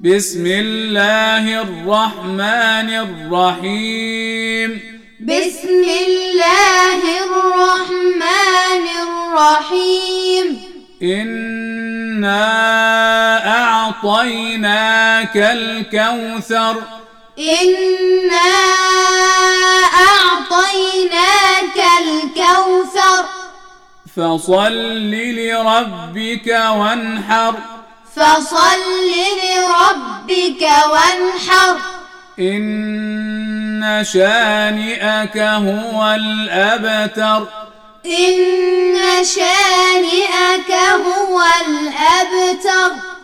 بسم الله الرحمن الرحيم بسم الله الرحمن الرحيم إنا أعطيناك الكوثر إنا أعطيناك الكوثر فصل لربك وانحر فصل لربك وانحر إن شانئك هو الأبتر إن شانئك هو الأبتر